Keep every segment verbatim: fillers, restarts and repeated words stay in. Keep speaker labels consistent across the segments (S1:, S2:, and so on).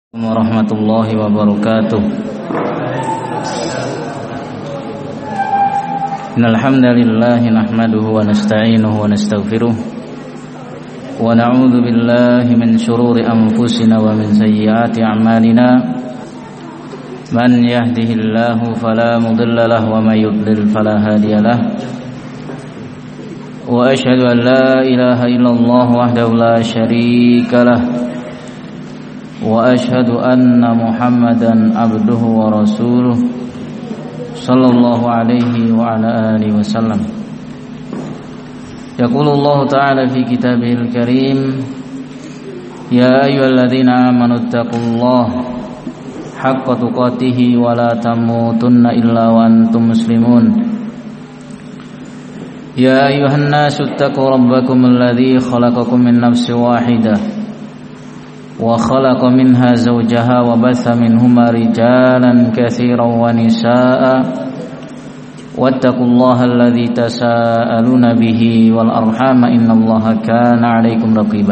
S1: Warahmatullahi wabarakatuh. Innal hamdalillah nahmaduhu wa nasta'inuhu wa nastaghfiruh wa na'udzu billahi min shururi anfusina wa min sayyiati a'malina. Man yahdihillahu fala mudilla lahu wa may yudlil fala hadiyalah. Wa asyhadu an la ilaha illallah wahdahu la syarika lah. Wa ashhadu anna Muhammadan abduhu wa rasuluh sallallahu alaihi wa ala alihi wasallam. Yaqulullahu ta'ala fi kitabihil karim, ya ayyuhalladzina amanu taqullaha haqqa tuqatih wa la tamutunna illa wa antum muslimun. Ya ayyuhan nasu taqu rabbakum alladzi khalaqakum min nafsin wahidah wa khalaqa minha zawjaha wa batha minhuma rijalan katsiran wa nisaa'a wattaqullaha alladzi tasaaluna bihi wal arhama innallaha kana 'alaikum raqiba.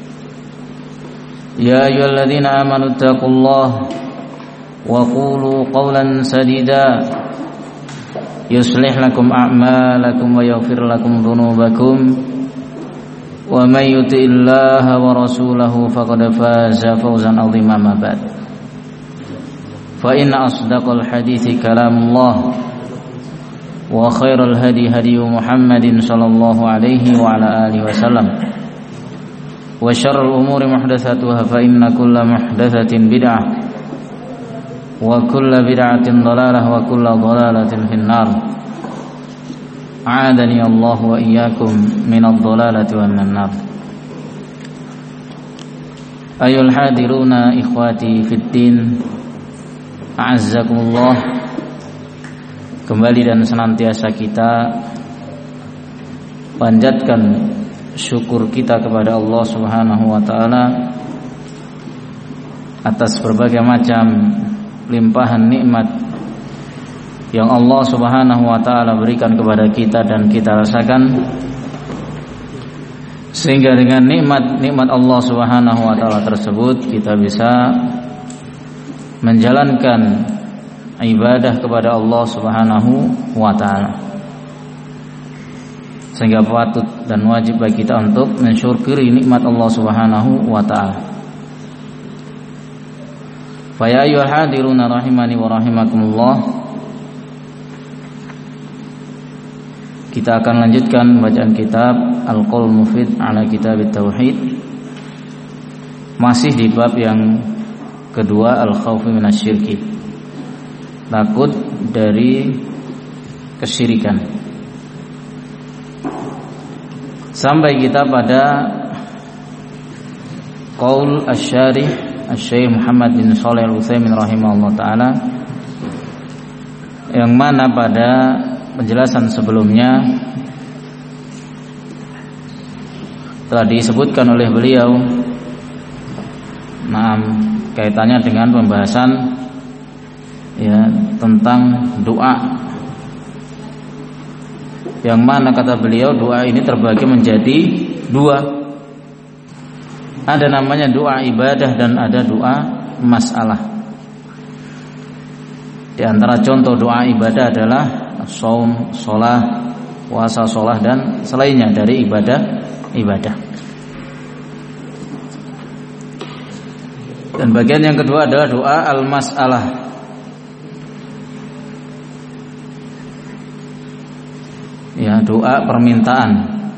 S1: Ya ayyuhalladzina amanu taqullaha wa qulu qawlan sadida yuslih lakum a'malakum wa yaghfir lakum dhunubakum wa may yuti'illaha wa rasulahu faqad faza fawzan 'azima ma ba'd. Fa inna asdaqal hadithi kalamullah wa khairal hadi hadi Muhammadin sallallahu alaihi wa ala alihi wasallam wa syarrul umuri muhdatsatuha fa inna kulla muhdatsatin bid'ah wa kulla bid'atin dhalalah wa kulla dhalalatin finnar. A'adani Allah wa iyyakum minadh dhalalati wan nar. Ayul hadiruna ikhwati fiddin, a'azzakumullah. Kembali dan senantiasa kita panjatkan syukur kita kepada Allah Subhanahu wa taala atas berbagai macam limpahan nikmat yang Allah Subhanahu wa taala berikan kepada kita dan kita rasakan, sehingga dengan nikmat-nikmat Allah Subhanahu wa taala tersebut kita bisa menjalankan ibadah kepada Allah Subhanahu wa taala, sehingga patut dan wajib bagi kita untuk mensyukuri nikmat Allah Subhanahu wa taala. Fa ya ayyuhal hadiruna rahimani wa rahimakumullah. Kita akan lanjutkan bacaan kitab Al-Qaul Mufid ala Kitab Tauhid, masih di bab yang kedua, al-khaufu minasyirki, takut dari kesyirikan, sampai kita pada qaul asy-syarih Asy-Syaikh Muhammad bin Shalih Al-Utsaimin rahimahullah taala, yang mana pada penjelasan sebelumnya telah disebutkan oleh beliau, nah, kaitannya dengan pembahasan ya tentang doa, yang mana kata beliau doa ini terbagi menjadi dua. Ada namanya doa ibadah dan ada doa masalah. Di antara contoh doa ibadah adalah shaum, sholah, puasa, sholah dan selainnya dari ibadah-ibadah. Dan bagian yang kedua adalah doa al-mas'alah. Ya, doa permintaan.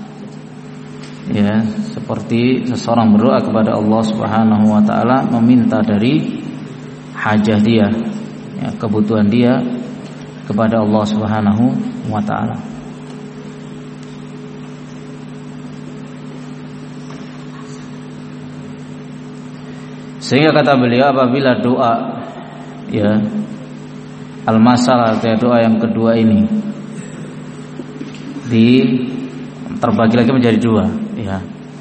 S1: Ya, seperti seseorang berdoa kepada Allah Subhanahu wa taala meminta dari hajah dia, ya, kebutuhan dia kepada Allah Subhanahu wa taala. Sehingga kata beliau, apabila doa ya al-masalah atau doa yang kedua ini di terbagi lagi menjadi dua, ya.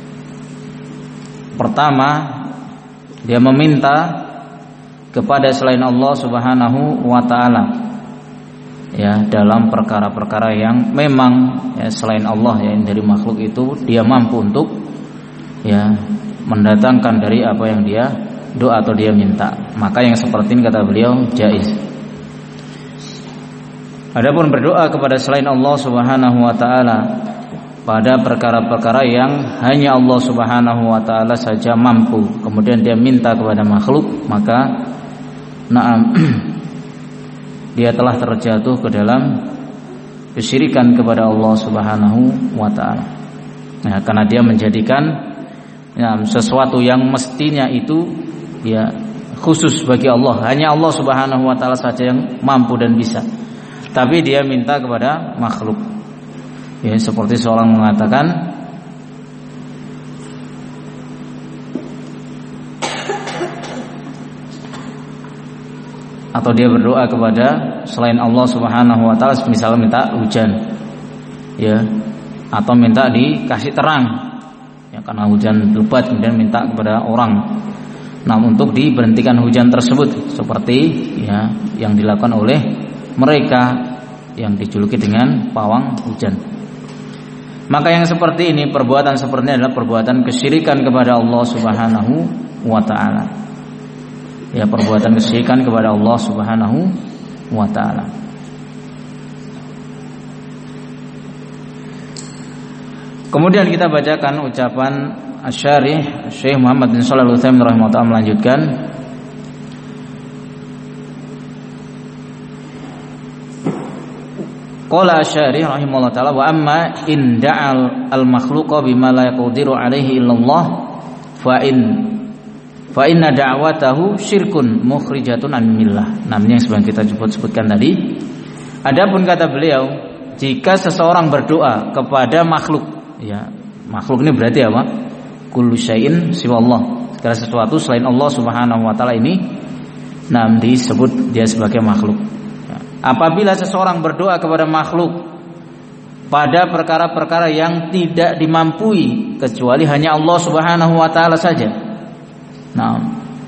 S1: Pertama, dia meminta kepada selain Allah Subhanahu wa taala, ya, dalam perkara-perkara yang memang ya, selain Allah ya, dari makhluk itu dia mampu untuk ya mendatangkan dari apa yang dia doa atau dia minta. Maka yang seperti ini kata beliau jaiz. Adapun berdoa kepada selain Allah Subhanahu wa taala pada perkara-perkara yang hanya Allah Subhanahu wa taala saja mampu, kemudian dia minta kepada makhluk, maka na'am dia telah terjatuh ke dalam kesyirikan kepada Allah Subhanahu wa taala. Nah, karena dia menjadikan ya, sesuatu yang mestinya itu ya khusus bagi Allah, hanya Allah Subhanahu wa taala saja yang mampu dan bisa. Tapi dia minta kepada makhluk. Ya, seperti seorang mengatakan atau dia berdoa kepada selain Allah Subhanahu wa taala, misalnya minta hujan. Ya, atau minta dikasih terang. Ya, karena hujan lebat kemudian minta kepada orang. Nah, untuk diberhentikan hujan tersebut seperti ya yang dilakukan oleh mereka yang dijuluki dengan pawang hujan. Maka yang seperti ini, perbuatan seperti ini adalah perbuatan kesyirikan kepada Allah Subhanahu wa taala. Ya, perbuatan kesyirikan kepada Allah Subhanahu wa taala. Kemudian kita bacakan ucapan Asy-Syarih Syekh Muhammad bin Shalih Al-Utsaimin rahimahullah melanjutkan, qala Asy-Syarih rahimahullah taala wa amma in da'al al-makhluqa bima la yaqdiru alaihi illallah fa in fa inna da'watahu syirkun mukhrijatun an millah. Namanya yang sebelum kita sebut-sebutkan tadi. Adapun kata beliau, jika seseorang berdoa kepada makhluk, ya, makhluk ini berarti apa? Kullu syai'in siwallah. Segala sesuatu selain Allah Subhanahu wa taala ini nam disebut dia sebagai makhluk. Apabila seseorang berdoa kepada makhluk pada perkara-perkara yang tidak dimampui kecuali hanya Allah Subhanahu wa taala saja. Nah,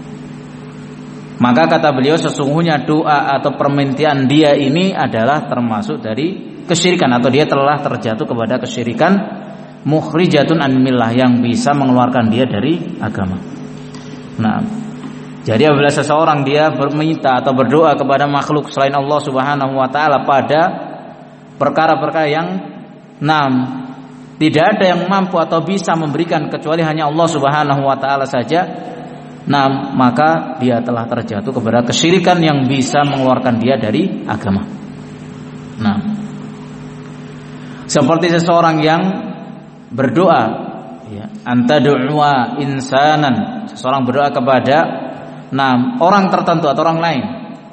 S1: maka kata beliau sesungguhnya doa atau permintaan dia ini adalah termasuk dari kesyirikan, atau dia telah terjatuh kepada kesyirikan mukhrijatun an millah, yang bisa mengeluarkan dia dari agama. Nah, jadi apabila seseorang dia berminta atau berdoa kepada makhluk selain Allah Subhanahu wa taala pada perkara-perkara yang enam tidak ada yang mampu atau bisa memberikan kecuali hanya Allah Subhanahu wa taala saja, nah maka dia telah terjatuh kepada kesyirikan yang bisa mengeluarkan dia dari agama. Nah, seperti seseorang yang berdoa, ya, anta du'a insanan, seseorang berdoa kepada nah orang tertentu atau orang lain,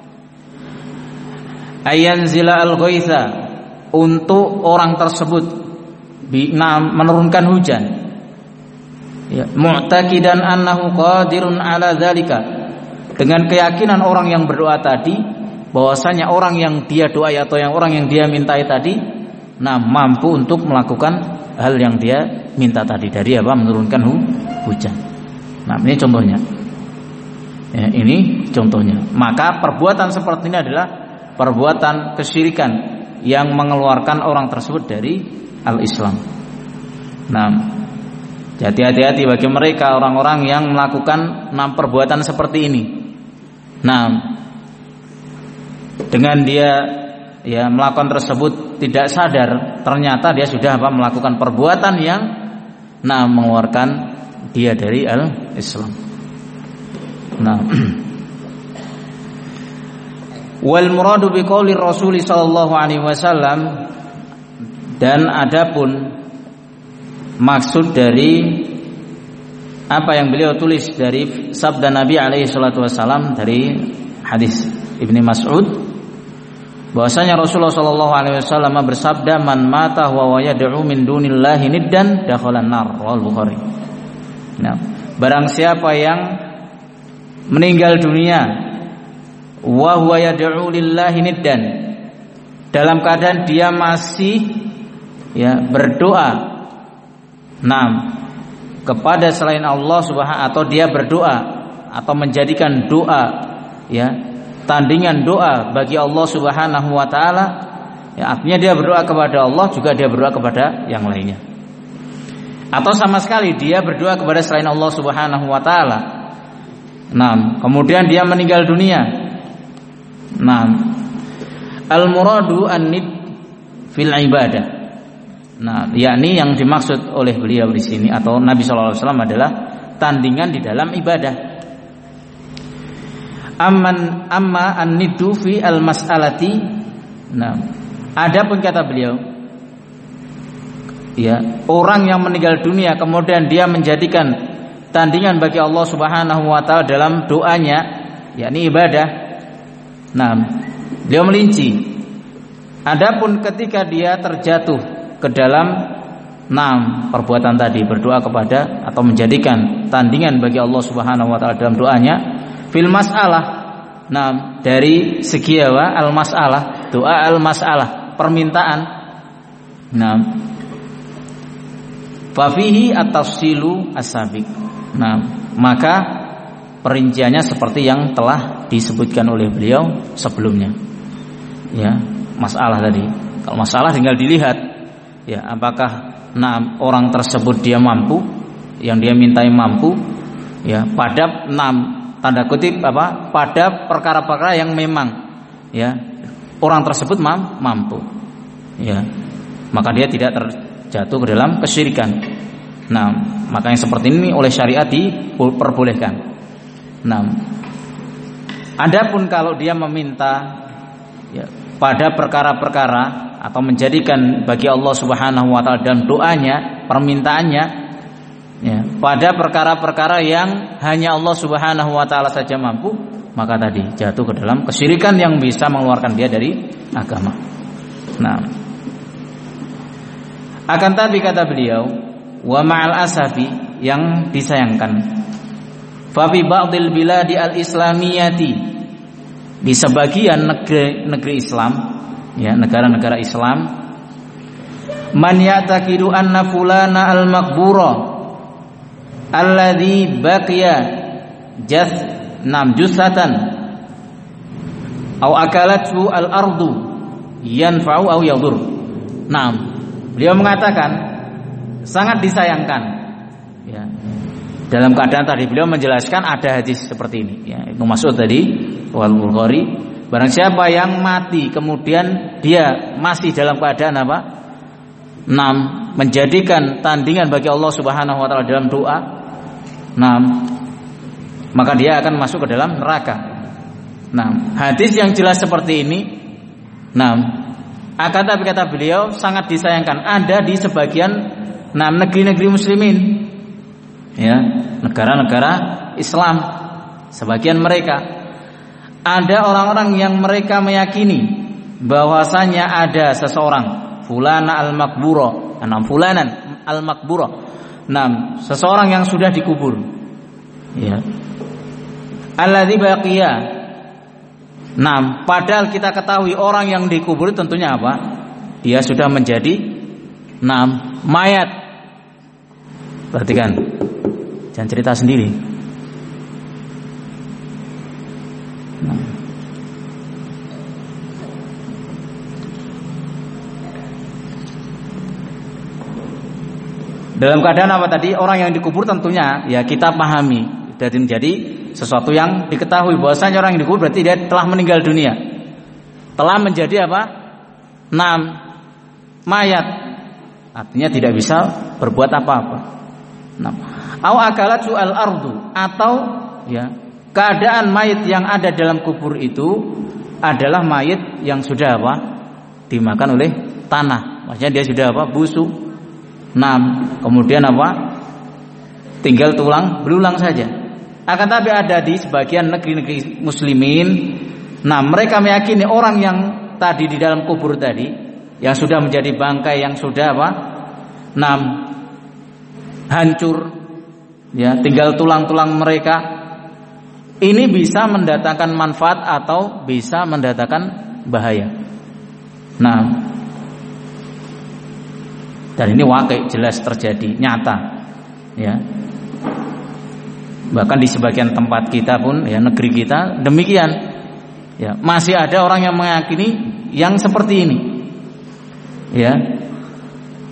S1: ayanzila al-ghaitha, untuk orang tersebut nah, menurunkan hujan. Ya, mu'taqidan annahu qadirun ala dzalika, dengan keyakinan orang yang berdoa tadi bahwasanya orang yang dia doai atau yang orang yang dia mintai tadi nah mampu untuk melakukan hal yang dia minta tadi, dari apa? Menurunkan hu, hujan. Nah, ini contohnya. Ya, ini contohnya. Maka perbuatan seperti ini adalah perbuatan kesyirikan yang mengeluarkan orang tersebut dari al-Islam. Nah, jadi hati-hati bagi mereka orang-orang yang melakukan enam perbuatan seperti ini. Nah, dengan dia ya melakukan tersebut tidak sadar, ternyata dia sudah apa melakukan perbuatan yang nah mengeluarkan dia dari al-Islam. Nah, wal muradu biqauli Rasul sallallahu alaihi wasallam, dan adapun maksud dari apa yang beliau tulis dari sabda Nabi alaihi salatu wasallam dari hadis Ibnu Mas'ud, bahwasanya Rasulullah sallallahu alaihi wasallam bersabda, man mata wa yad'u min dunillahi niddan dakhalan nar, wal Bukhari. Nah, barang siapa yang meninggal dunia wa huwa yad'u lillahi niddan, dalam keadaan dia masih ya berdoa Nah, kepada selain Allah Subhanahu, atau dia berdoa atau menjadikan doa ya tandingan doa bagi Allah Subhanahu wa taala, ya artinya dia berdoa kepada Allah juga dia berdoa kepada yang lainnya. Atau sama sekali dia berdoa kepada selain Allah Subhanahu wa taala, Nah, kemudian dia meninggal dunia. Nah, al-muradu an-nid fil ibadah. Nah, yakni yang dimaksud oleh beliau di sini atau Nabi sallallahu alaihi wasallam adalah tandingan di dalam ibadah. Amman amma an-nidu fi al-mas'alati. Nah, adapun kata beliau, ya, orang yang meninggal dunia kemudian dia menjadikan tandingan bagi Allah Subhanahu wa taala dalam doanya, yakni ibadah. Nah, beliau melinci. Adapun ketika dia terjatuh ke dalam enam perbuatan tadi, berdoa kepada atau menjadikan tandingan bagi Allah Subhanahu wa taala dalam doanya, fil mas'alah. Nah, dari segi apa? Al-mas'alah, doa al-mas'alah, permintaan. Nah, fa fihi at-tafsilu as-sabiq. Nah, maka perinciannya seperti yang telah disebutkan oleh beliau sebelumnya. Ya, masalah tadi. Kalau masalah tinggal dilihat, ya, apakah nah, orang tersebut dia mampu, yang dia mintai mampu, ya, pada enam tanda kutip apa? Pada perkara-perkara yang memang, ya, orang tersebut mampu, ya, maka dia tidak terjatuh ke dalam kesyirikan. Nah, maka yang seperti ini oleh syariat diperbolehkan. Nah, adapun kalau dia meminta, ya, pada perkara-perkara atau menjadikan bagi Allah Subhanahu wa taala dalam doanya, permintaannya, ya, pada perkara-perkara yang hanya Allah Subhanahu wa taala saja mampu, maka tadi jatuh ke dalam kesyirikan yang bisa mengeluarkan dia dari agama. Nah, akan tapi kata beliau, wa ma'al asafi, yang disayangkan, fa fi ba'dil biladi al-islamiyati, di sebagian negeri-negeri Islam, ya, negara-negara Islam, man ya'taqidu anna fulana al-maqbura alladhi baqiya jath nam jusatan aw akalathu al-ardu yanfa'u aw yadur. Nah, beliau mengatakan sangat disayangkan, ya, dalam keadaan tadi beliau menjelaskan ada hadis seperti ini, ya, itu maksud tadi wal Bukhari, barang siapa yang mati kemudian dia masih dalam keadaan apa? enam menjadikan tandingan bagi Allah Subhanahu wa taala dalam doa, enam maka dia akan masuk ke dalam neraka. Nah, hadis yang jelas seperti ini, enam akan tapi kata beliau sangat disayangkan ada di sebagian enam negeri-negeri muslimin, ya, negara-negara Islam, sebagian mereka ada orang-orang yang mereka meyakini bahwasanya ada seseorang fulana al-makbura, enam fulanan al-makbura, enam seseorang yang sudah dikubur, ya, alladzi baqiya. Nah, padahal kita ketahui orang yang dikubur tentunya apa? Dia sudah menjadi enam mayat. Perhatikan, jangan cerita sendiri. Nah. Dalam keadaan apa tadi? Orang yang dikubur tentunya, ya, kita pahami jadi menjadi sesuatu yang diketahui bahwasanya orang yang dikubur berarti dia telah meninggal dunia, telah menjadi apa? Enam mayat, artinya tidak bisa berbuat apa-apa. Nah, au akalatu al-ardu, atau, ya, keadaan mayit yang ada dalam kubur itu adalah mayit yang sudah apa? Dimakan oleh tanah, maksudnya dia sudah apa? Busuk. Nah, kemudian apa? Tinggal tulang belulang saja. Akan tapi ada di sebagian negeri-negeri muslimin, nah, mereka meyakini orang yang tadi di dalam kubur tadi, yang sudah menjadi bangkai, yang sudah apa? Nah, hancur, ya, tinggal tulang-tulang mereka, ini bisa mendatangkan manfaat atau bisa mendatangkan bahaya. Nah, dan ini wakil jelas terjadi, nyata, ya. Bahkan di sebagian tempat kita pun, ya, negeri kita demikian, ya, masih ada orang yang meyakini yang seperti ini, ya.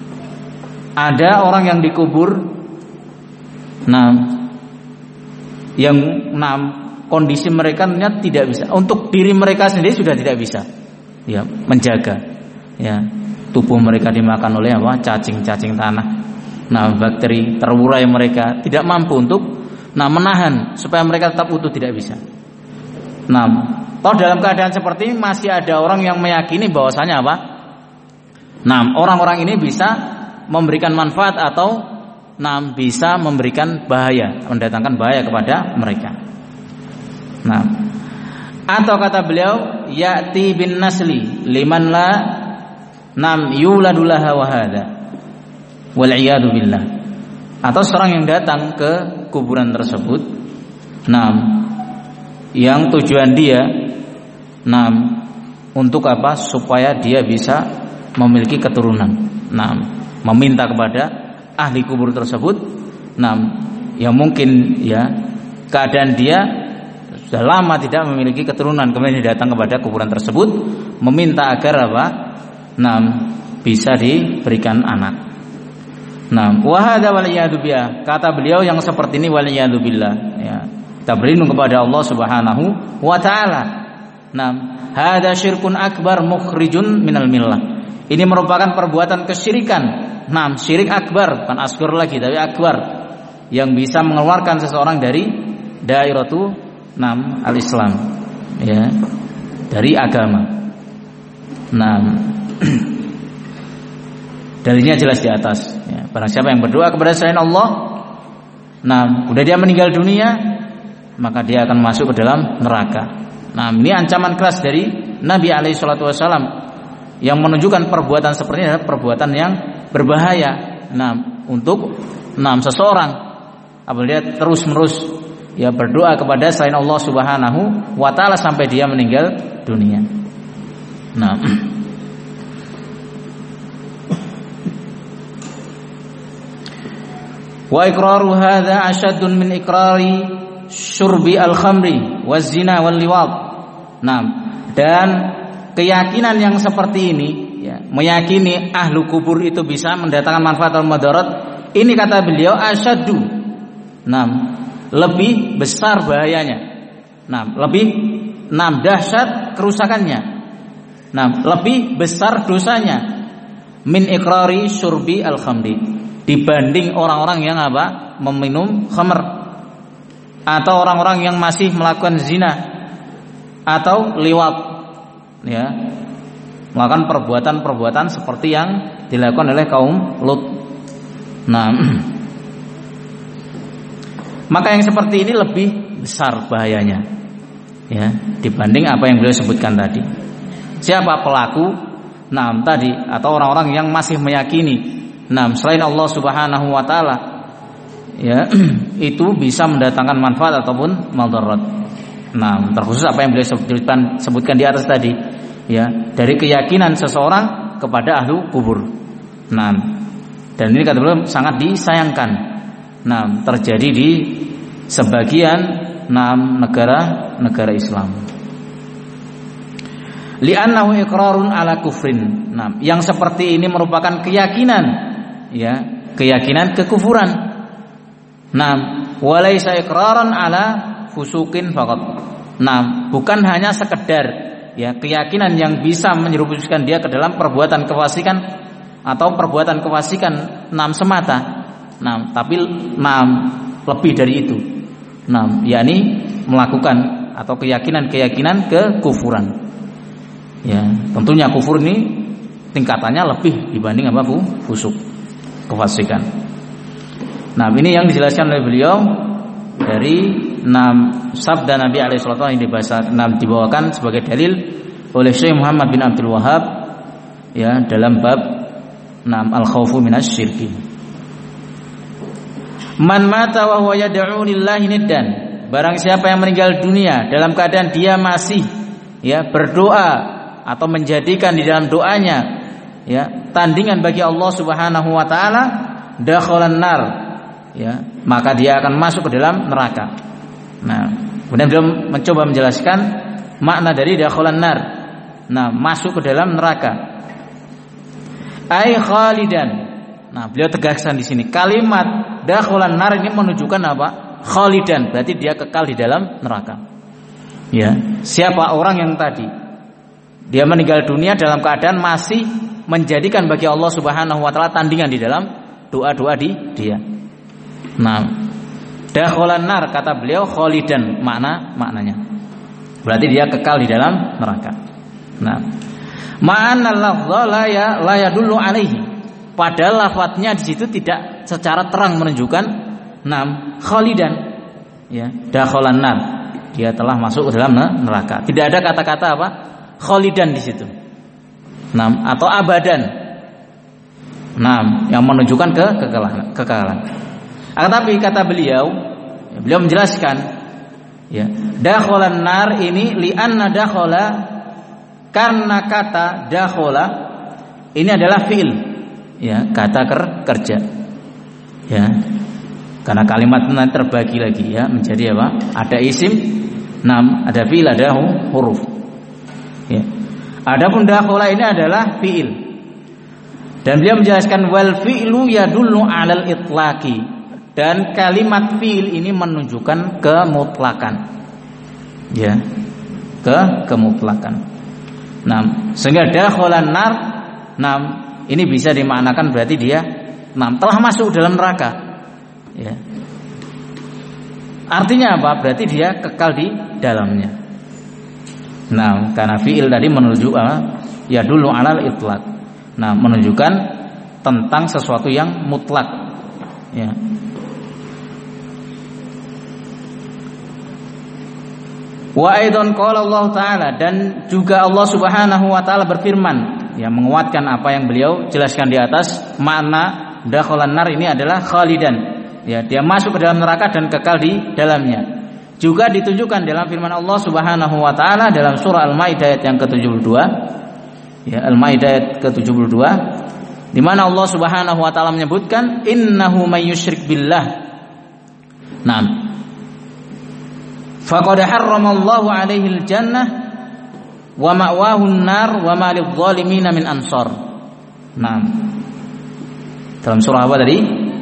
S1: Ada orang yang dikubur, nah, yang nah, kondisi mereka tidak bisa, untuk diri mereka sendiri sudah tidak bisa ya menjaga ya tubuh mereka dimakan oleh apa cacing-cacing tanah. Nah, bakteri terurai mereka tidak mampu untuk nah menahan supaya mereka tetap utuh, tidak bisa. Nah, toh dalam keadaan seperti ini masih ada orang yang meyakini bahwasanya apa? Nah, orang-orang ini bisa memberikan manfaat atau nah bisa memberikan bahaya, mendatangkan bahaya kepada mereka. Nah, atau kata beliau ya'ti bin nasli liman la nam yuladulaha wa hada wal iyadu billah. Atau seorang yang datang ke kuburan tersebut, nah, yang tujuan dia, nah, untuk apa? Supaya dia bisa memiliki keturunan. Nah, meminta kepada ahli kubur tersebut, nah, yang mungkin ya keadaan dia sudah lama tidak memiliki keturunan, kemudian dia datang kepada kuburan tersebut, meminta agar apa? Nah, bisa diberikan anak. Nah, wa hadza wal iyadu billah. Kata beliau yang seperti ini wal iyadu billah ya. Kita berlindung kepada Allah Subhanahu wa taala. Nah, hadza syirkun akbar mukhrijun minal millah. Ini merupakan perbuatan kesyirikan. Nah, syirik akbar, bukan asghar lagi tapi akbar, yang bisa mengeluarkan seseorang dari dairatu nam al-Islam ya, dari agama. Nah, dalilnya jelas di atas ya. Barang siapa yang berdoa kepada selain Allah, nah, udah dia meninggal dunia, maka dia akan masuk ke dalam neraka. Nah, ini ancaman keras dari Nabi alaihi salatu wasallam yang menunjukkan perbuatan seperti ini adalah perbuatan yang berbahaya. Nah, untuk nah, seseorang apabila dia terus-menerus ya berdoa kepada selain Allah Subhanahu wa taala sampai dia meninggal dunia. Nah, wa iqraru hadza ashaddun min iqrari syurbi al-khamri waz-zina wal-liwat. Nah, dan keyakinan yang seperti ini ya, meyakini ahlu kubur itu bisa mendatangkan manfaat atau madarat, ini kata beliau asyaddu. Nah, lebih besar bahayanya. Nah, lebih nah, dahsyat kerusakannya. Nah, lebih besar dosanya min iqrari syurbi al-khamri, dibanding orang-orang yang apa? Meminum khamr, atau orang-orang yang masih melakukan zina atau liwat ya, melakukan perbuatan-perbuatan seperti yang dilakukan oleh kaum Lut. Nah, maka yang seperti ini lebih besar bahayanya ya, dibanding apa yang beliau sebutkan tadi. Siapa pelaku? Nah, tadi, atau orang-orang yang masih meyakini nah, selain Allah Subhanahu wa taala ya, itu bisa mendatangkan manfaat ataupun madarat. Nah, terkhusus apa yang beliau sebutkan, sebutkan di atas tadi ya, dari keyakinan seseorang kepada ahlu kubur. Nah, dan ini kata beliau sangat disayangkan. Nah, terjadi di sebagian nah, negara-negara Islam. Li'annahu iqrarun ala kufrin. Nah, yang seperti ini merupakan keyakinan ya, keyakinan kekufuran. Nah, walaysa iqraran ala fusukin faqat. Nah, bukan hanya sekedar ya keyakinan yang bisa menyerumuskan dia ke dalam perbuatan kefasikan atau perbuatan kefasikan enam semata. Nah, tapi enam lebih dari itu. Nah, yakni melakukan atau keyakinan-keyakinan kekufuran. Ya, tentunya kufur ini tingkatannya lebih dibanding apa bu? Fusuk, kefasikan. Nah, ini yang dijelaskan oleh beliau dari enam sabda Nabi alaihi salatu yang dibahas, enam dibawakan sebagai dalil oleh Syekh Muhammad bin Abdul Wahhab ya dalam bab enam al-khaufu minasyirki. Man mata wa huwa yad'u lillahi niddan. Barang siapa yang meninggal dunia dalam keadaan dia masih ya berdoa atau menjadikan di dalam doanya ya tandingan bagi Allah Subhanahu wa taala, dakhalan nar ya, maka dia akan masuk ke dalam neraka. Nah, kemudian beliau mencoba menjelaskan makna dari dakhalan nar. Nah, masuk ke dalam neraka. Ai khalidan. Nah, beliau tegaskan di sini kalimat dakhalan nar ini menunjukkan apa? khalidan, berarti dia kekal di dalam neraka. Ya, siapa orang yang tadi dia meninggal dunia dalam keadaan masih menjadikan bagi Allah Subhanahu wa taala tandingan di dalam doa-doa di dia. Nah, dakhalan nar kata beliau khalidan, makna maknanya berarti dia kekal di dalam neraka. Nah, ma'anna lafdha la ya la yadullu alaihi, padahal lafadznya di situ tidak secara terang menunjukkan nam khalidan, ya, dakhalan nar, dia telah masuk ke dalam neraka. Tidak ada kata-kata apa khalidan di situ. Nam atau abadan. Nam yang menunjukkan ke kekalahan, kekalahan. Akan tapi kata beliau, beliau menjelaskan, ya, dakhalan nar ini li'anna dakhala, karena kata dakhala ini adalah fi'il, ya, kata ker, kerja, ya, karena kalimat nanti terbagi lagi, ya, menjadi apa? Ada isim, nam, ada fi'il, ada huruf, ya. Adapun dakhala ini adalah fi'il, dan beliau menjelaskan wal fi'lu yadullu 'alal itlaqi, dan kalimat fi'il ini menunjukkan kemutlakan, ya, ke kemutlakan. Nah, sehingga dakhalan nar, nah, ini bisa dimaknakan berarti dia nah, telah masuk dalam neraka, ya. Artinya apa? Berarti dia kekal di dalamnya. Nah, karena fi'il tadi menunjukkan ya dulu alal itlaq. Nah, menunjukkan tentang sesuatu yang mutlak, ya. Wa aidan qala Allah taala, dan juga Allah Subhanahu wa taala berfirman, yang menguatkan apa yang beliau jelaskan di atas, makna dakhalan nar ini adalah khalidan, ya, dia masuk ke dalam neraka dan kekal di dalamnya. Juga ditunjukkan dalam firman Allah Subhanahu wa taala dalam surah Al-Maidah ayat yang ke tujuh puluh dua, ya, Al-Maidah ayat ke tujuh puluh dua, di mana Allah Subhanahu wa taala menyebutkan innahu may yusyrik billah. Nah, faqad harramallahu alaihi al-jannah wa ma'wahu an-nar wa ma lidh-dhalimin min ansar. Nah, dalam surah apa tadi?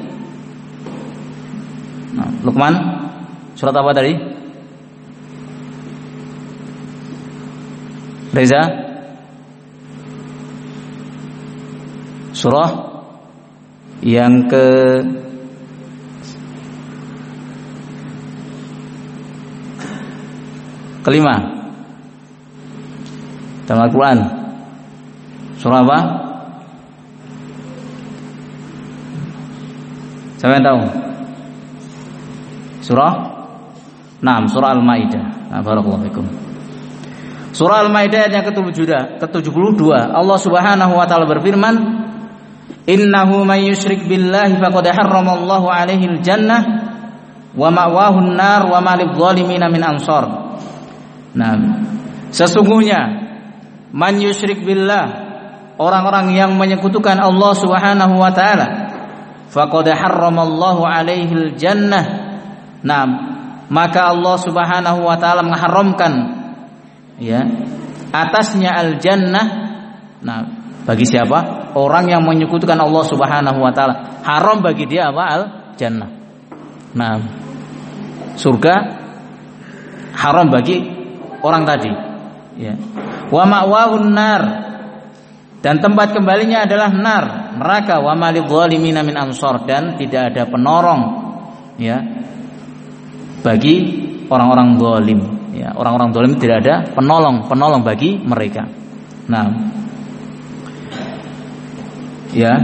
S1: Nah, Luqman, surat apa tadi? Reza? Surah yang ke kelima dalam Al-Quran. Surah apa? Siapa yang tahu? Surah enam, surah Al-Maidah. Nah, barakallahu fikum. Surah Al-Maidah yang ke tujuh puluh dua, Allah Subhanahu wa taala berfirman, innahu may yusyrik billahi faqad harramallahu alaihi al-jannah wa ma'wahu an-nar wa ma lidh-dhalimin min ansar. Nah, sesungguhnya man yusyrik billah, orang-orang yang menyekutukan Allah Subhanahu wa taala, faqad harramallahu alaihi al-jannah. Nah, maka Allah Subhanahu wa taala mengharamkan, ya, atasnya al-jannah. Nah, bagi siapa? Orang yang menyekutukan Allah Subhanahu wa taala, haram bagi dia apa? Al-jannah. Nah, surga haram bagi orang tadi, ya. Wa ma'wahun nar, dan tempat kembalinya adalah nar, neraka. Wa ma lidh-dhalimin min ansar, dan tidak ada penolong, ya, bagi orang-orang zalim, ya. Orang-orang zalim tidak ada penolong, penolong bagi mereka. Nah, ya.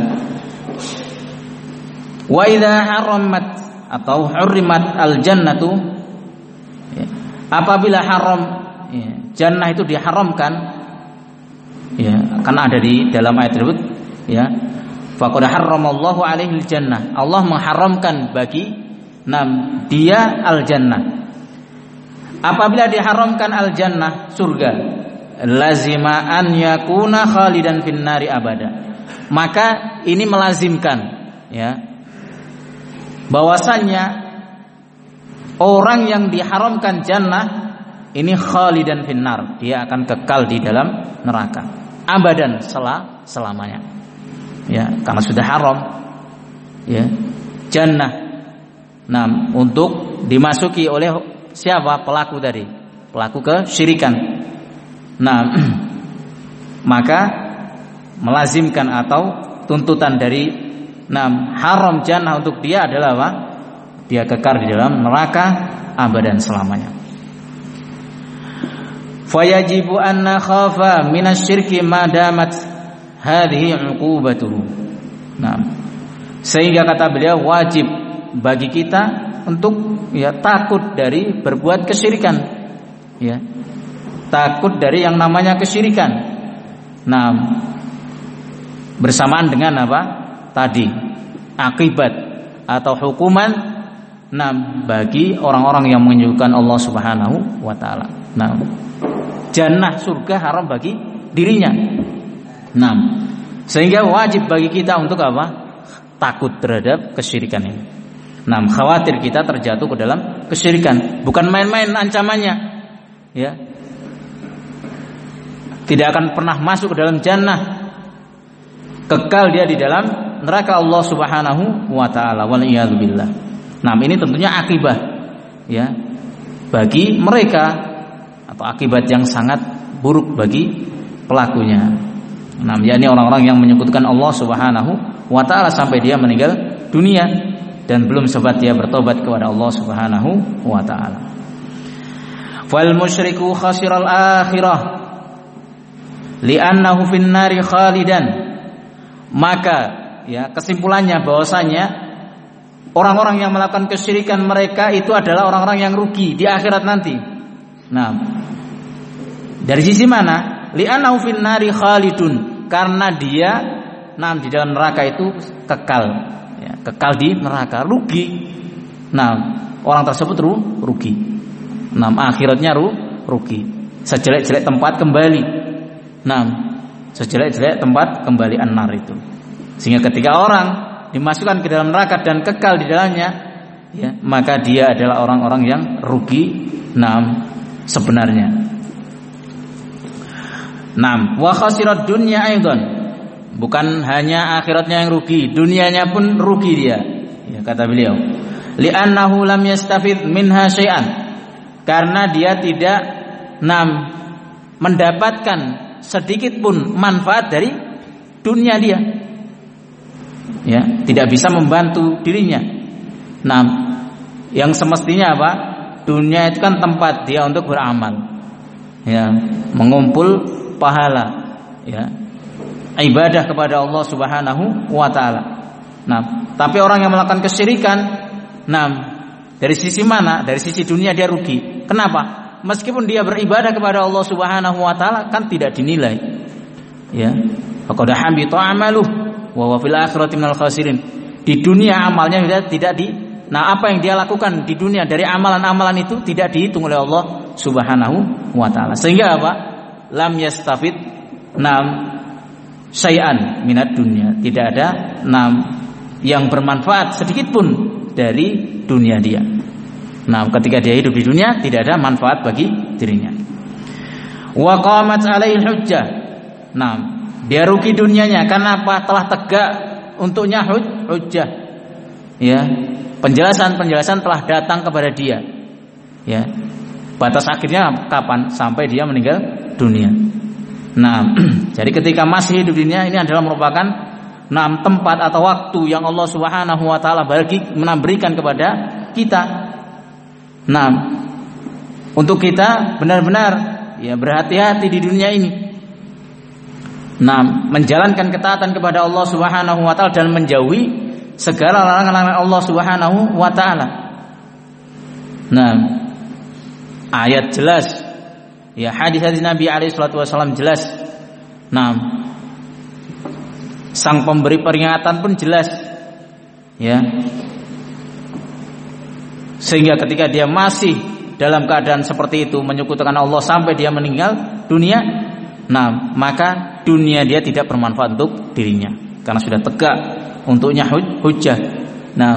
S1: Wa idza haramat atau hurrimat al-jannatu, ya, apabila haram, ya, jannah itu diharamkan, ya, karena ada di dalam ayat tersebut, ya, faqad harramallahu alaihi al-jannah, Allah mengharamkan bagi nam dia al-jannah. Apabila diharamkan al-jannah, surga, lazima an yakuna khalidan fin nari abada, maka ini melazimkan, ya, bahwasannya orang yang diharamkan jannah ini khalidan finnar, dia akan kekal di dalam neraka abadan, sel- selamanya, ya, karena sudah haram, ya, jannah. Nah, untuk dimasuki oleh siapa? Pelaku tadi, pelaku kesyirikan. Nah, maka melazimkan atau tuntutan dari nah, haram jannah untuk dia adalah apa? Dia kekal di dalam neraka abadan selamanya. Fayajibu an nakhafa minasyirki ma damat hadhihi 'uqubatuhu. Nah, sehingga kata beliau wajib bagi kita untuk ya takut dari berbuat kesyirikan. Ya. Takut dari yang namanya kesyirikan. Nah, bersamaan dengan apa? Tadi akibat atau hukuman nah bagi orang-orang yang menyekutukan Allah Subhanahu wa taala. Nah, jannah surga haram bagi dirinya. Nah, sehingga wajib bagi kita untuk apa? Takut terhadap kesyirikan ini. Nah, khawatir kita terjatuh ke dalam kesyirikan, bukan main-main ancamannya. Ya. Tidak akan pernah masuk ke dalam jannah. Kekal dia di dalam neraka Allah Subhanahu wa taala. Wal iyad billah. Nah, ini tentunya akibat ya bagi mereka atau akibat yang sangat buruk bagi pelakunya. Nah, yakni orang-orang yang menyekutukan Allah Subhanahu wa taala sampai dia meninggal dunia dan belum sempat dia bertobat kepada Allah Subhanahu wa taala. Fal musyriku khasiral akhirah li'annahu fin nari khalidan. Maka ya kesimpulannya bahwasanya orang-orang yang melakukan kesyirikan mereka itu adalah orang-orang yang rugi di akhirat nanti. Nah, dari sisi mana? Li'annahu fin nari khalidun, karena dia nah di dalam neraka itu kekal, ya, kekal di neraka, rugi. Nah, orang tersebut ru, rugi. Nah, akhiratnya ru, rugi. Sejelek-jelek tempat kembali. Nah, sejelek-jelek tempat kembali an-nar itu. Sehingga ketika orang dimasukkan ke dalam neraka dan kekal di dalamnya, ya, maka dia adalah orang-orang yang rugi. Nah, sebenarnya. Nah, wa khasirat dunya aidan. Bukan hanya akhiratnya yang rugi, dunianya pun rugi dia. Ya, kata beliau, li'annahu lam yastafid minha syai'an. Karena dia tidak nam mendapatkan sedikit pun manfaat dari dunia dia. Ya, tidak bisa membantu dirinya. Nah, yang semestinya apa? Dunia itu kan tempat dia untuk beramal. Ya, mengumpul pahala, ya, ibadah kepada Allah Subhanahu wa taala. Nah, tapi orang yang melakukan kesyirikan, nah, dari sisi mana? Dari sisi dunia dia rugi. Kenapa? Meskipun dia beribadah kepada Allah Subhanahu wa taala kan tidak dinilai. Ya. Faqad habita amaluh wa huwa fil akhirati minal khasirin. Di dunia amalnya tidak tidak di Nah, apa yang dia lakukan di dunia dari amalan-amalan itu tidak dihitung oleh Allah Subhanahu wa taala. Sehingga apa? Lam yastafid nam syai'an minad dunya. Tidak ada nam yang bermanfaat sedikit pun dari dunia dia. Nah, ketika dia hidup di dunia tidak ada manfaat bagi dirinya. Wa qamat alaihi hujjah. Nah, dia rugi dunianya karena apa? Telah tegak untuknya hujjah. Ya, penjelasan-penjelasan telah datang kepada dia. Ya. Batas akhirnya kapan? Sampai dia meninggal dunia. Nah, jadi ketika masih hidup di dunia ini adalah merupakan enam tempat atau waktu yang Allah Subhanahu wa taala bagi memberikan kepada kita. Nah, untuk kita benar-benar ya berhati-hati di dunia ini. Nah, menjalankan ketaatan kepada Allah Subhanahu wa taala dan menjauhi segala larangan-larangan Allah Subhanahu wa taala. Nah, ayat jelas, ya hadis-hadis Nabi alaihi salatu wasallam jelas. Nah, sang pemberi peringatan pun jelas. Ya. Sehingga ketika dia masih dalam keadaan seperti itu menyekutukan Allah sampai dia meninggal dunia, nah, maka dunia dia tidak bermanfaat untuk dirinya karena sudah tegak untuknya hujjah. Nah,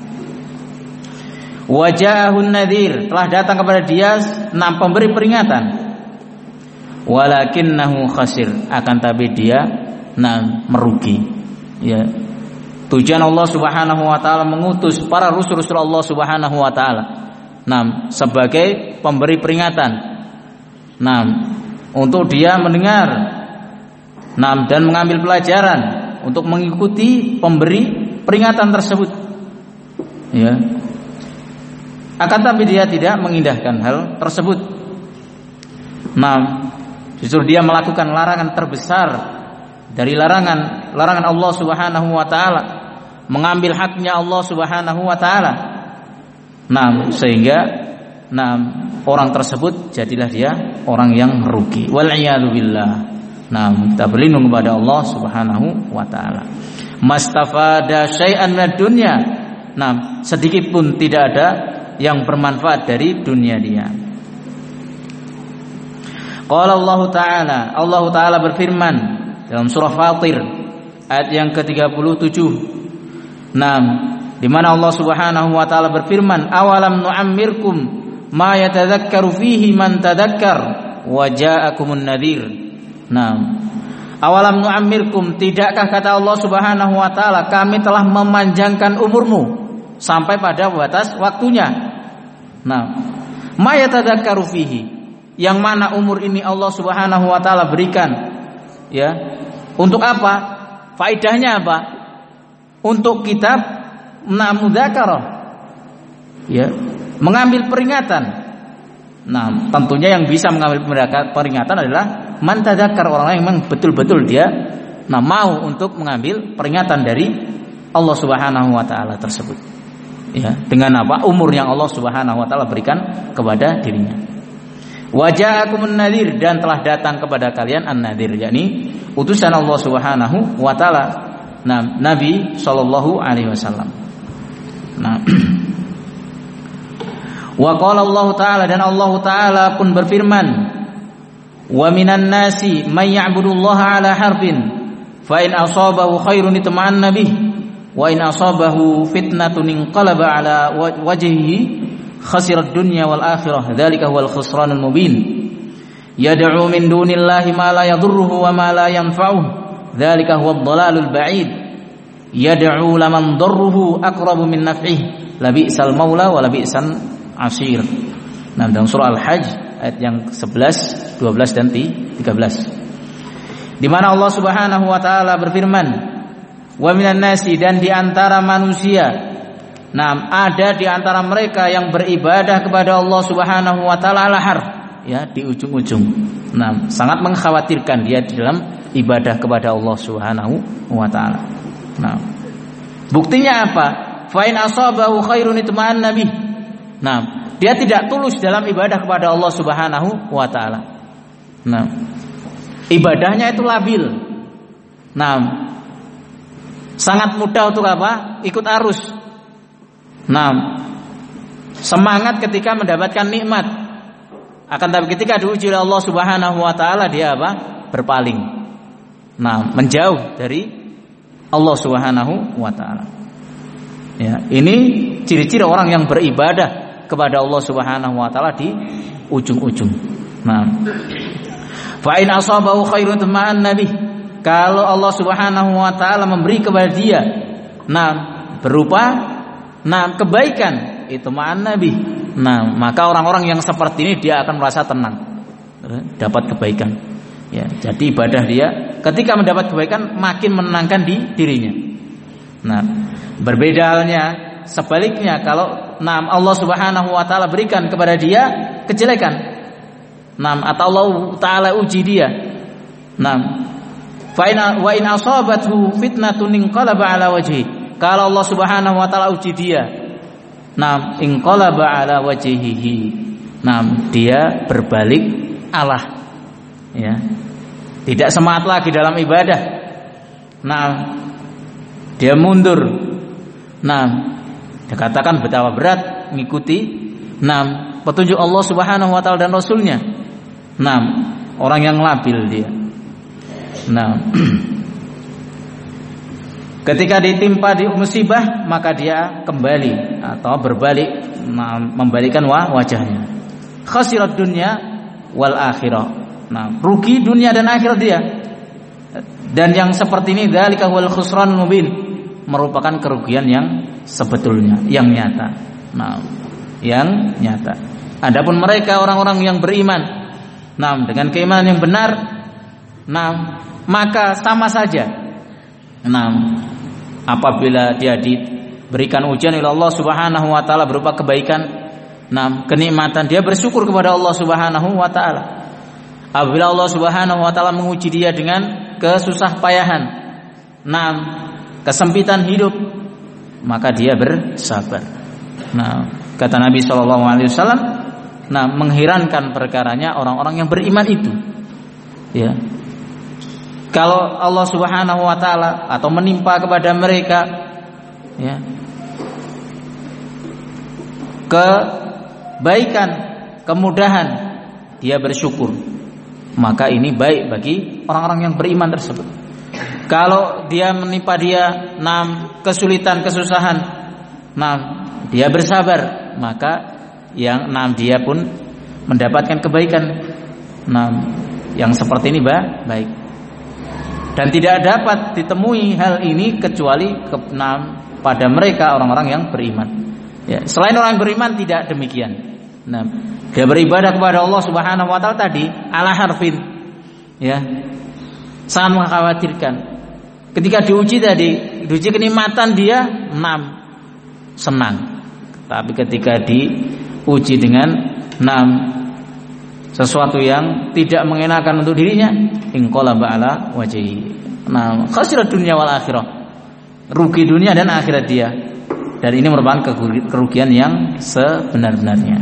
S1: wajahun nadhir, telah datang kepada dia enam pemberi peringatan. Walakinnahu khasir, akan tapi dia nah merugi. Ya. Tujuan Allah Subhanahu wa taala mengutus para rasul-rasul Allah Subhanahu wa taala Nah, sebagai pemberi peringatan. Nah, untuk dia mendengar, nah, dan mengambil pelajaran untuk mengikuti pemberi peringatan tersebut. Ya. Akan tapi dia tidak mengindahkan hal tersebut. Nah, justru dia melakukan larangan terbesar dari larangan larangan Allah Subhanahu wa taala, mengambil haknya Allah Subhanahu wa taala. Nah, sehingga nah, orang tersebut jadilah dia orang yang rugi. Wal iyadu billah. Nah, kita berlindung kepada Allah Subhanahu wa taala. Mastafada syai'an minad dunya. Nah, sedikit pun tidak ada yang bermanfaat dari dunia dia. Qala Allah taala, Allah taala berfirman dalam surah Fatir ayat yang ke tiga puluh tujuh. Nah, di mana Allah Subhanahu wa taala berfirman, awalam nu'ammirkum ma yatadzakkaru fihi man tadzakkar wa ja'akumun nadhir. Nah, awalam nu'ammirkum, tidakkah kata Allah Subhanahu wa taala, kami telah memanjangkan umurmu sampai pada batas waktunya. Nah, ma yatadzakkaru fihi, yang mana umur ini Allah Subhanahu wa taala berikan, ya. Untuk apa? Faedahnya apa? Untuk kita mudzakarah, ya, mengambil peringatan. Nah, tentunya yang bisa mengambil peringatan adalah man tadzakkar, orang yang memang betul-betul dia nah mau untuk mengambil peringatan dari Allah Subhanahu wa taala tersebut. Ya, dengan apa? Umur yang Allah Subhanahu wa taala berikan kepada dirinya. Wa ja'akumun nadhir, dan telah datang kepada kalian an-nadhir, yakni utusan Allah Subhanahu wa taala, nah, Nabi sallallahu alaihi wasallam. Nah, wa qala Allah taala, dan Allah taala pun berfirman, wa minan nasi may ya'budullaha ala harfin fa in asabahu khairun itma'anna bih wa in asabahu fitnatun inqalaba ala wajhihi khasirat dunya wal akhirah dzalika huwal khusranul mubin yad'u min dunillahi ma la yadhurruhu wa ma la yanfa'uhu dzalika huwad dhalalul ba'id yad'u laman darruhu aqrabu min naf'ihi labi'sal maula wa labi'san ashir. Nah, dalam surah Al-Hajj ayat yang sebelas, dua belas dan tiga belas, di mana Allah Subhanahu wa taala berfirman, wa minan nasi, dan di antara manusia, nah, ada di antara mereka yang beribadah kepada Allah Subhanahu wa taala lahar, ya, di ujung-ujung. Nah, sangat mengkhawatirkan dia di dalam ibadah kepada Allah Subhanahu wa taala. Nah, buktinya apa? Fa in asabahu khairun itma'anna bih. Nah, dia tidak tulus dalam ibadah kepada Allah Subhanahu wa taala. Nah, ibadahnya itu labil. Nah, sangat mudah untuk apa? Ikut arus. Nah, semangat ketika mendapatkan nikmat. Akan tapi ketika diuji oleh Allah Subhanahu wa taala, dia apa? Berpaling. Nah, menjauh dari Allah Subhanahu wa taala. Ya, ini ciri-ciri orang yang beribadah kepada Allah Subhanahu wa taala di ujung-ujung. Nah, fa in asabahu khairun ma'an nabi, kalau Allah Subhanahu wa taala memberi kepada dia, nah, berupa nah kebaikan, itu ma'an nabi. Nah, maka orang-orang yang seperti ini dia akan merasa tenang, dapat kebaikan. Ya, jadi ibadah dia ketika mendapat kebaikan makin menenangkan di dirinya. Nah, berbeda halnya sebaliknya kalau nah, Allah Subhanahu wa taala berikan kepada dia kejelekan, nah, atau Allah taala uji dia, nah, fa in wa in asabathu fitnatun inqalaba ala wajhi, kalau Allah Subhanahu wa taala uji dia, nah, inqalaba ala wajhihi, nah, dia berbalik alah, ya, tidak semangat lagi dalam ibadah. Nah, dia mundur. Nah, dikatakan betapa berat mengikuti nah petunjuk Allah Subhanahu wa taala dan Rasulnya. Nah, orang yang labil dia. Nah, ketika ditimpa di musibah, maka dia kembali atau berbalik, nah, membalikkan wajahnya. Khasirat dunya wal akhirah. Nah, rugi dunia dan akhirat dia. Dan yang seperti ini, dzalika huwal khusranul mubin, merupakan kerugian yang sebetulnya, yang nyata. Nah, yang nyata. Adapun mereka orang-orang yang beriman, nah dengan keimanan yang benar, nah maka sama saja. Nah apabila dia diberikan ujian oleh Allah Subhanahu wa taala berupa kebaikan, nah kenikmatan, dia bersyukur kepada Allah Subhanahu wa taala. Apabila Allah Subhanahu wa taala menguji dia dengan kesusah payahan, nah kesempitan hidup, maka dia bersabar. Nah kata Nabi shallallahu alaihi wasallam, nah mengherankan perkaranya orang-orang yang beriman itu, ya. Kalau Allah Subhanahu wa taala atau menimpa kepada mereka, ya, kebaikan, kemudahan, dia bersyukur, maka ini baik bagi orang-orang yang beriman tersebut. Kalau dia menimpa dia enam kesulitan, kesusahan, enam dia bersabar, maka yang enam dia pun mendapatkan kebaikan. Enam yang seperti ini baik. Dan tidak dapat ditemui hal ini kecuali ke, enam pada mereka orang-orang yang beriman. Ya, selain orang yang beriman tidak demikian. Nah, dia beribadah kepada Allah Subhanahu wa taala tadi ala harfin, ya. Sangat mengkhawatirkan. Ketika diuji tadi, diuji kenikmatan dia enam senang. Tapi ketika diuji dengan enam sesuatu yang tidak mengenakan untuk dirinya, inqalaba ala wajhi. Nah, khasirat dunya wal akhirah. Rugi dunia dan akhirat dia. Dan ini merupakan kerugian yang sebenar-benarnya.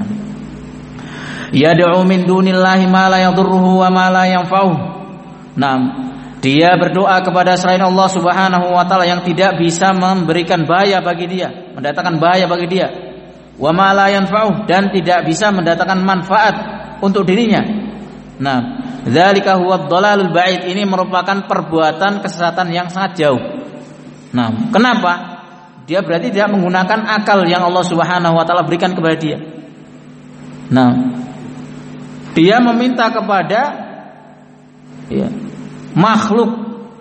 S1: Yad'u min dunillahi ma la yadurruhu wa ma la yanfa'uhu. Nah, dia berdoa kepada selain Allah Subhanahu wa taala yang tidak bisa memberikan bahaya bagi dia, mendatangkan bahaya bagi dia. Wa ma la yanfa'uhu, dan tidak bisa mendatangkan manfaat untuk dirinya. Nah, dzalika huwa dhalalul ba'id, ini merupakan perbuatan kesesatan yang sangat jauh. Nah, kenapa? Dia berarti tidak menggunakan akal yang Allah Subhanahu wa taala berikan kepada dia. Nah, dia meminta kepada ya, makhluk,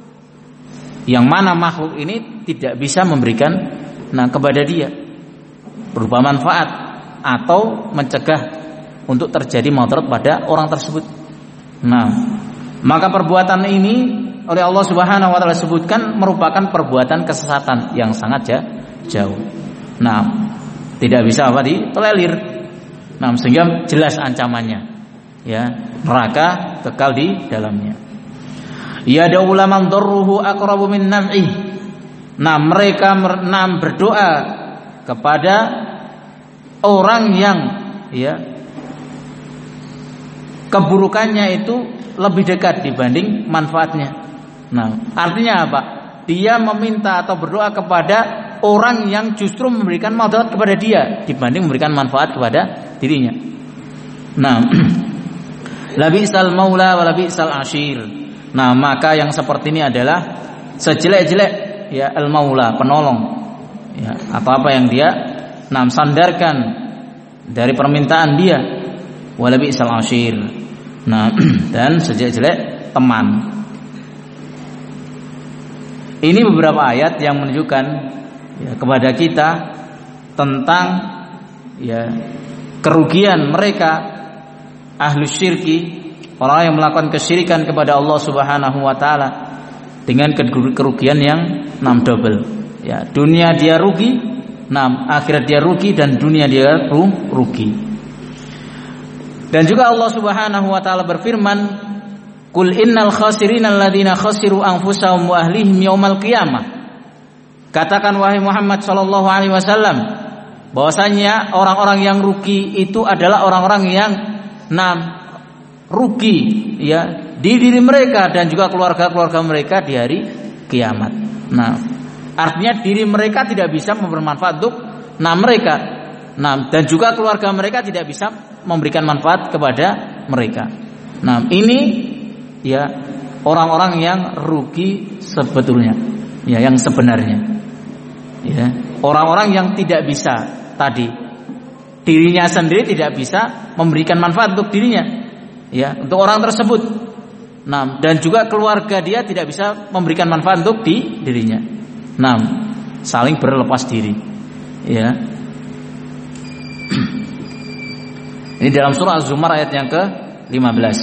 S1: yang mana makhluk ini tidak bisa memberikan nah kepada dia berupa manfaat atau mencegah untuk terjadi mudarat pada orang tersebut. Nah, maka perbuatan ini oleh Allah Subhanahu wa taala sebutkan merupakan perbuatan kesesatan yang sangat jauh. Nah, tidak bisa apa ditolerir. Nah, sehingga jelas ancamannya, ya, neraka kekal di dalamnya. Ya da ulama darruhu aqrabu min nam'i. Nah, mereka enam berdoa kepada orang yang ya keburukannya itu lebih dekat dibanding manfaatnya. Nah, artinya apa? Dia meminta atau berdoa kepada orang yang justru memberikan mudarat kepada dia dibanding memberikan manfaat kepada dirinya. Nah, labisal maula wa labisal ashir. Nah, maka yang seperti ini adalah sejelek-jelek ya al-maula, penolong. Ya, atau apa yang dia nam sandarkan dari permintaan dia, wa labisal ashir. Nah, dan sejelek-jelek teman. Ini beberapa ayat yang menunjukkan ya, kepada kita tentang ya kerugian mereka ahlu syirki, orang yang melakukan kesyirikan kepada Allah Subhanahu wa taala dengan kerugian yang enam double. Ya, dunia dia rugi, enam akhirat dia rugi, dan dunia dia rugi. Dan juga Allah Subhanahu wa taala berfirman, "Qul innal khasirina alladziina khasiru anfusahum wa ahlihim yaumal qiyamah." Katakan wahai Muhammad sallallahu alaihi wasallam, bahwasanya orang-orang yang rugi itu adalah orang-orang yang enam rugi ya di diri mereka dan juga keluarga-keluarga mereka di hari kiamat. Nah, artinya diri mereka tidak bisa bermanfaat untuk nah mereka. Nah, dan juga keluarga mereka tidak bisa memberikan manfaat kepada mereka. Nah, ini ya orang-orang yang rugi sebetulnya, ya yang sebenarnya. Ya, orang-orang yang tidak bisa tadi dirinya sendiri tidak bisa memberikan manfaat untuk dirinya, ya, untuk orang tersebut. Nah, dan juga keluarga dia tidak bisa memberikan manfaat untuk di dirinya. Nah, saling berlepas diri. Ya. Ini dalam surah Az-Zumar ayat yang ke lima belas.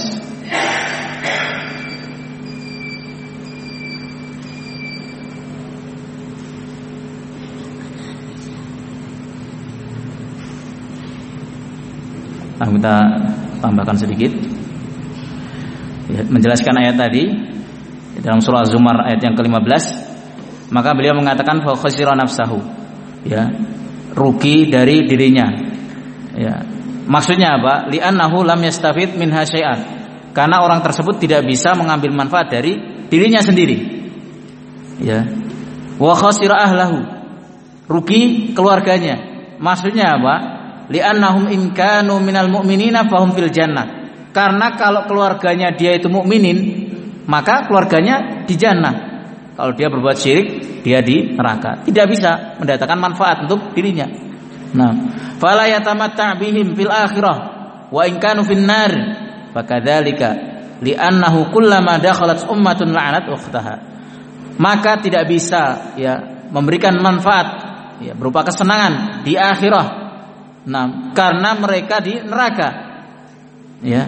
S1: Nah, kita tambahkan sedikit ya, menjelaskan ayat tadi dalam surah Az-Zumar ayat yang ke lima belas. Maka beliau mengatakan fa khasira nafsahu, ya, rugi dari dirinya, ya. Maksudnya apa? Li'annahu lam yastafid minha syai'an, karena orang tersebut tidak bisa mengambil manfaat dari dirinya sendiri, ya. Wa khasira ahlahu, rugi keluarganya. Maksudnya apa? Li'annahum in kanu minal mu'minina fahum fil jannah, karena kalau keluarganya dia itu mukminin, maka keluarganya di jannah. Kalau dia berbuat syirik, dia di neraka. Tidak bisa mendatangkan manfaat untuk dirinya. Nah, fala yatamatta' bihim fil akhirah wa in kanu fin nar fakadzalika li'annahu kullama dakhalat ummatun la'anat ukhtaha. Maka tidak bisa ya memberikan manfaat ya berupa kesenangan di akhirah. Nah, karena mereka di neraka. Ya.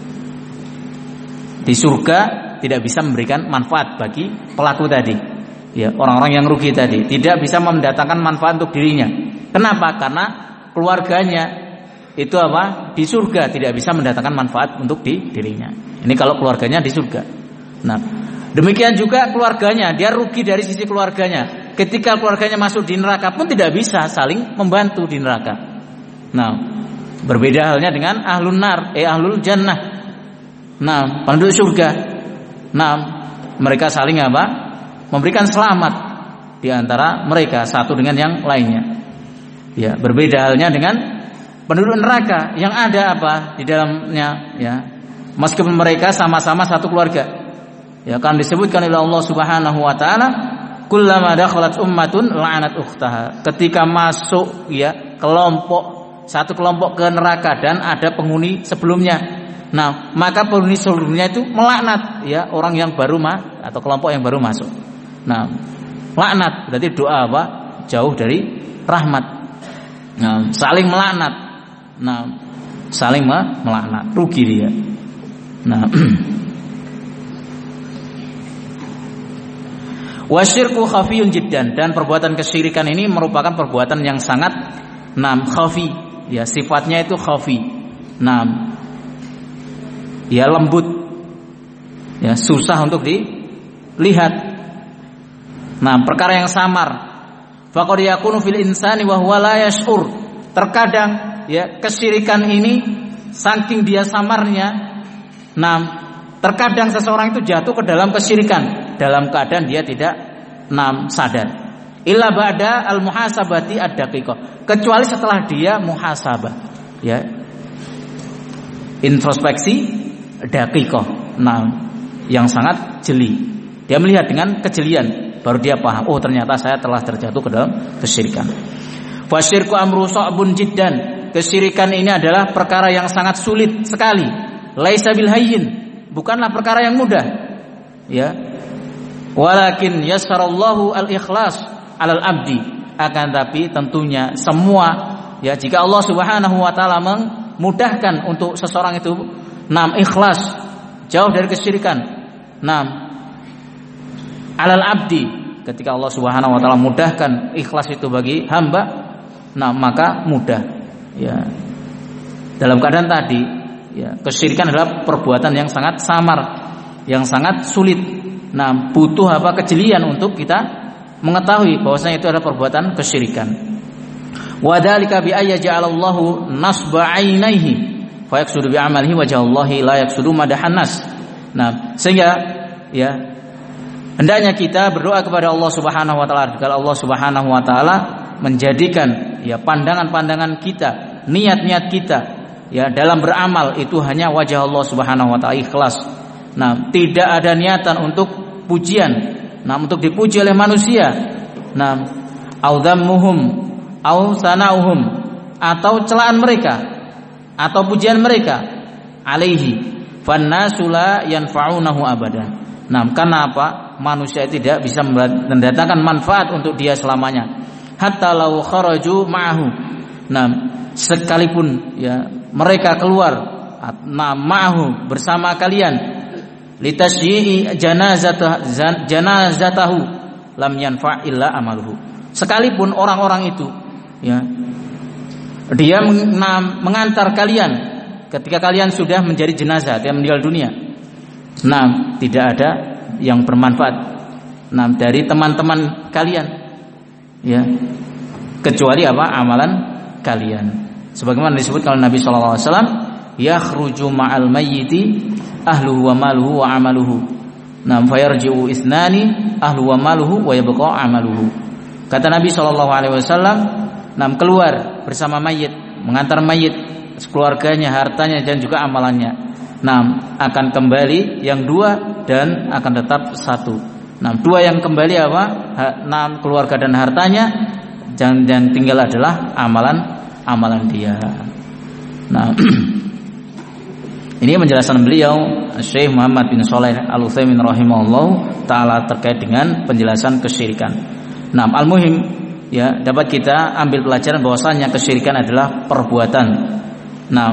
S1: Di surga tidak bisa memberikan manfaat bagi pelaku tadi, ya, orang-orang yang rugi tadi tidak bisa mendatangkan manfaat untuk dirinya. Kenapa? Karena keluarganya itu apa? Di surga tidak bisa mendatangkan manfaat untuk di dirinya. Ini kalau keluarganya di surga. Nah, demikian juga keluarganya, dia rugi dari sisi keluarganya. Ketika keluarganya masuk di neraka pun tidak bisa saling membantu di neraka. Nah, berbeda halnya dengan ahlun nar, eh ahlul jannah. Nah, penduduk surga. Nah, mereka saling apa? Memberikan selamat di antara mereka satu dengan yang lainnya. Ya, berbeda halnya dengan penduduk neraka yang ada apa di dalamnya, ya. Meskipun mereka sama-sama satu keluarga. Ya, kan disebutkan oleh Allah Subhanahu wa taala, kullama dakhalat ummatun la'anat ukhtaha. Ketika masuk ya kelompok satu kelompok ke neraka dan ada penghuni sebelumnya. Nah, maka penghuni sebelumnya itu melaknat ya orang yang baru ma atau kelompok yang baru masuk. Nah, laknat berarti doa apa? Jauh dari rahmat. Nah, saling melaknat. Nah, saling melaknat, rugi dia. Nah, wasyirku khafiyun jiddan, dan perbuatan kesyirikan ini merupakan perbuatan yang sangat nam khafi, ya, sifatnya itu khafi. Nah, ya lembut, ya susah untuk dilihat. Nah, perkara yang samar. Faqad yakunu fil insani wa huwa la yash'ur. Terkadang ya kesyirikan ini saking dia samarnya, nah terkadang seseorang itu jatuh ke dalam kesyirikan dalam keadaan dia tidak nam sadar. Illa ba'da al muhasabati ad-daqiqah, kecuali setelah dia muhasabah, ya introspeksi daqiqah, nah yang sangat jeli. Dia melihat dengan kejelian, baru dia paham, oh ternyata saya telah terjatuh ke dalam kesyirikan. Fasyirku amru sa'bun jiddan, kesyirikan ini adalah perkara yang sangat sulit sekali. Laisa bil hayyin, bukanlah perkara yang mudah, ya. Walakin yassarallahu al-ikhlas 'alal abdi, akan tapi tentunya semua ya jika Allah Subhanahu wa taala memudahkan untuk seseorang itu nam ikhlas, jauh dari kesyirikan. Nam alal abdi, ketika Allah Subhanahu wa taala mudahkan ikhlas itu bagi hamba, nah maka mudah. Ya. Dalam keadaan tadi, ya, kesyirikan adalah perbuatan yang sangat samar, yang sangat sulit. Nah, butuh apa? Kejelian untuk kita mengetahui bahwasanya itu adalah perbuatan kesyirikan. Wa dzalika bi ayya ja'alallahu nasba 'ainaihi fa yaqsudu bi amalihi wajhallahi la yaqsudu madahan nas. Nah, sehingga ya hendaknya kita berdoa kepada Allah Subhanahu wa taala agar Allah Subhanahu wa taala menjadikan ya pandangan-pandangan kita, niat-niat kita ya dalam beramal itu hanya wajah Allah Subhanahu wa taala, ikhlas. Nah, tidak ada niatan untuk pujian, nah untuk dipuji oleh manusia. Nah, au dzammuhum au sanauhum, atau celaan mereka atau pujian mereka alaihi fannasu la yanfa'unahu abada. Nah, karena apa? Manusia tidak bisa mendatangkan manfaat untuk dia selamanya. Hatta law kharaju ma'ahu. Nah, sekalipun ya mereka keluar nah ma'ahu bersama kalian litasyi'i janazatah janazatahu lam yanfa' illa amaluhu. Sekalipun orang-orang itu ya dia mengantar kalian ketika kalian sudah menjadi jenazah, dia meninggal dunia. Nah, tidak ada yang bermanfaat nah dari teman-teman kalian ya kecuali apa? Amalan kalian. Sebagaimana disebutkan oleh Nabi sallallahu alaihi wasallam, yakhruju ma'al mayyiti ahluhu wa maluhu wa amaluhu. Nah, fayarji'u isnani ahluhu wa maluhu wa yabqa amaluhu. Kata Nabi sallallahu alaihi wasallam, nah keluar bersama mayit, mengantar mayit, keluarganya, hartanya dan juga amalannya. Nah, akan kembali yang dua dan akan tetap satu. Nah, dua yang kembali apa? Nah, keluarga dan hartanya, dan yang tinggal adalah amalan amalan dia. Nah, ini penjelasan beliau Syekh Muhammad bin Shalih Al-Utsaimin rahimahullah taala terkait dengan penjelasan kesyirikan. Nah, al-muhim ya dapat kita ambil pelajaran bahwasanya kesyirikan adalah perbuatan. Nah,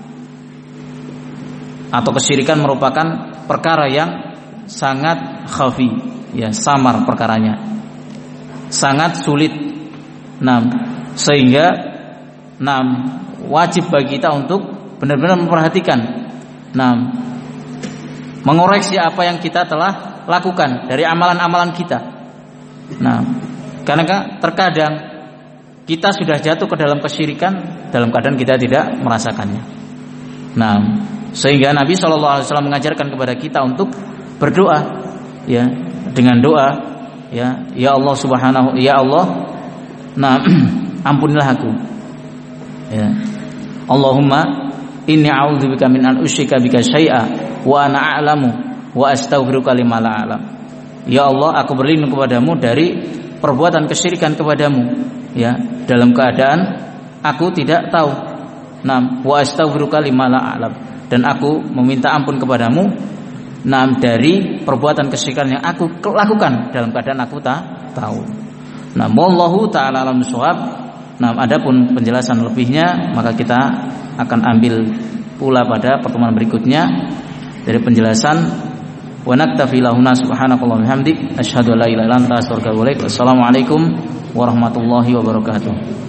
S1: atau kesyirikan merupakan perkara yang sangat khafi, ya samar perkaranya, sangat sulit. Nah, sehingga nah wajib bagi kita untuk benar-benar memperhatikan, nah mengoreksi apa yang kita telah lakukan dari amalan-amalan kita. Nah, karena terkadang kita sudah jatuh ke dalam kesyirikan dalam keadaan kita tidak merasakannya. Nah, sehingga Nabi shallallahu alaihi wasallam mengajarkan kepada kita untuk berdoa, ya dengan doa, ya ya Allah subhanahu, ya Allah, nah ampunilah aku, ya Allahumma inni a'udzubika min an usyrika bika syai'a wa ana a'lamu wa astaghfiruka lima la a'lam. Ya Allah, aku berlindung kepadamu dari perbuatan kesyirikan kepadamu, ya dalam keadaan aku tidak tahu. Nam wa astaghfiruka lima la a'lam, dan aku meminta ampun kepadamu nam dari perbuatan kesyirikan yang aku lakukan dalam keadaan aku tak tahu. Nah, wallahu taala alam shawab. Nah, adapun penjelasan lebihnya maka kita akan ambil pula pada pertemuan berikutnya dari penjelasan. Wa naktafi lahuna subhanakallahumma bihamdik asyhadu an la ilaha illa anta astaghfiruka wa atubu ilaik. Assalamualaikum warahmatullahi wabarakatuh.